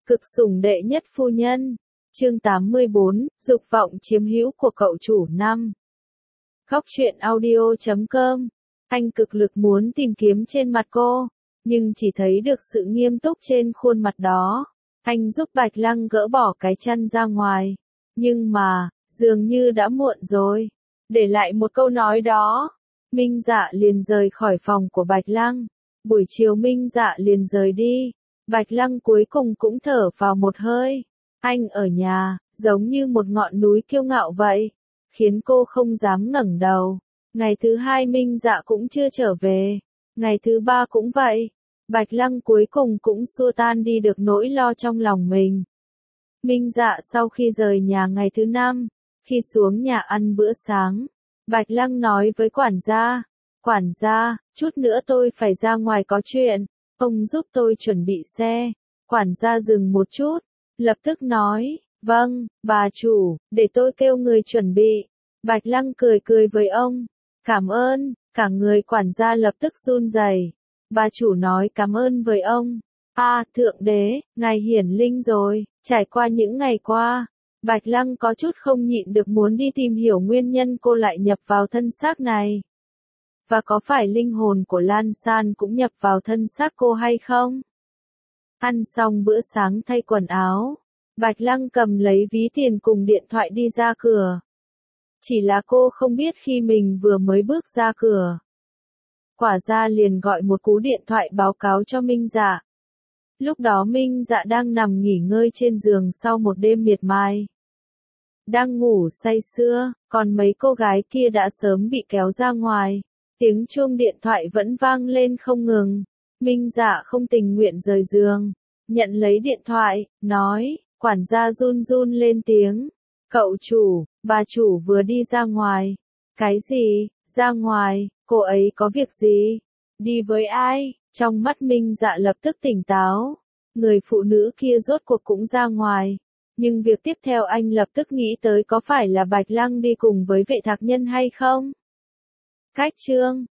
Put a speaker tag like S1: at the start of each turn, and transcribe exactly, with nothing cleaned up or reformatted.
S1: Cực sủng đệ nhất phu nhân. Chương tám mươi bốn, dục vọng chiếm hữu của cậu chủ năm. Khóc chuyện audio chấm com. Anh cực lực muốn tìm kiếm trên mặt cô, nhưng chỉ thấy được sự nghiêm túc trên khuôn mặt đó. Anh giúp Bạch Lăng gỡ bỏ cái chăn ra ngoài. Nhưng mà, dường như đã muộn rồi. Để lại một câu nói đó, Minh Dạ liền rời khỏi phòng của Bạch Lăng. Buổi chiều Minh Dạ liền rời đi. Bạch Lăng cuối cùng cũng thở vào một hơi. Anh ở nhà, giống như một ngọn núi kiêu ngạo vậy, khiến cô không dám ngẩng đầu. Ngày thứ hai Minh Dạ cũng chưa trở về. Ngày thứ ba cũng vậy. Bạch Lăng cuối cùng cũng xua tan đi được nỗi lo trong lòng mình. Minh Dạ sau khi rời nhà ngày thứ năm, khi xuống nhà ăn bữa sáng, Bạch Lăng nói với quản gia, quản gia, chút nữa tôi phải ra ngoài có chuyện, ông giúp tôi chuẩn bị xe. Quản gia dừng một chút, lập tức nói, vâng, bà chủ, để tôi kêu người chuẩn bị. Bạch Lăng cười cười với ông, cảm ơn, cả người quản gia lập tức run rẩy. Bà chủ nói cảm ơn với ông. À, thượng đế, ngài hiển linh rồi. Trải qua những ngày qua, Bạch Lăng có chút không nhịn được muốn đi tìm hiểu nguyên nhân cô lại nhập vào thân xác này. Và có phải linh hồn của Lan San cũng nhập vào thân xác cô hay không? Ăn xong bữa sáng thay quần áo, Bạch Lăng cầm lấy ví tiền cùng điện thoại đi ra cửa. Chỉ là cô không biết khi mình vừa mới bước ra cửa, Quả Gia liền gọi một cú điện thoại báo cáo cho Minh Dạ. Lúc đó Minh Dạ đang nằm nghỉ ngơi trên giường sau một đêm miệt mài. Đang ngủ say sưa, còn mấy cô gái kia đã sớm bị kéo ra ngoài. Tiếng chuông điện thoại vẫn vang lên không ngừng. Minh Dạ không tình nguyện rời giường, nhận lấy điện thoại, nói, quản gia run run lên tiếng. Cậu chủ, bà chủ vừa đi ra ngoài. Cái gì, ra ngoài, cô ấy có việc gì? Đi với ai? Trong mắt Minh Dạ lập tức tỉnh táo. Người phụ nữ kia rốt cuộc cũng ra ngoài. Nhưng việc tiếp theo anh lập tức nghĩ tới có phải là Bạch Lăng đi cùng với vệ thạc nhân hay không? Cách chương